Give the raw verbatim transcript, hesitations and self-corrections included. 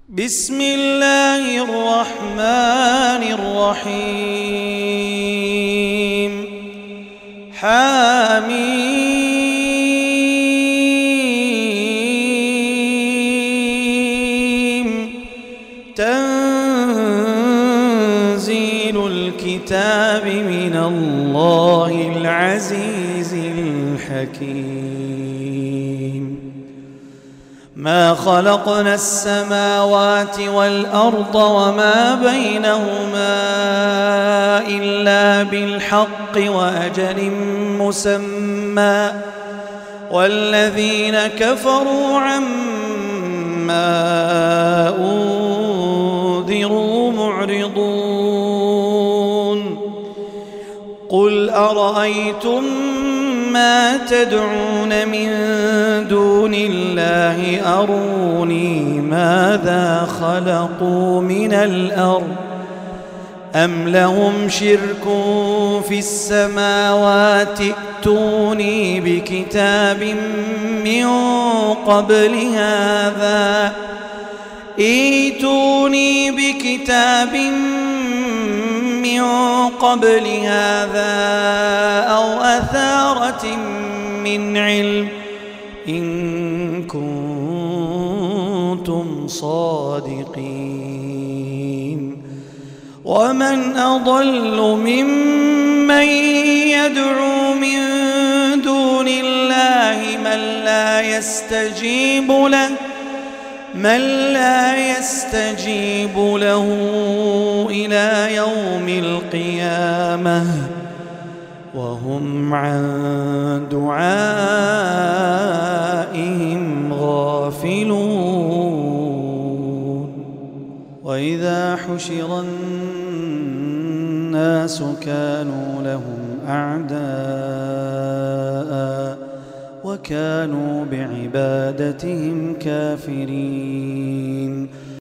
بسم الله الرحمن الرحيم حميم تنزيل الكتاب من الله العزيز الحكيم ما خلقنا السماوات والأرض وما بينهما إلا بالحق وأجل مسمى والذين كفروا عما أنذروا معرضون قل أرأيتم ما تدعون من دون الله أروني ماذا خلقوا من الأرض أم لهم شرك في السماوات ائتوني بكتاب من قبل هذا ائتوني بكتاب من قبل هذا أو أثارة من علم إن كنتم صادقين ومن أضل ممن يدعو من دون الله من لا يستجيب له من لا يستجيب له إلى يوم القيامة وهم عن دعائهم غافلون وإذا حشر الناس كانوا لهم أعداء وكانوا بعبادتهم كافرين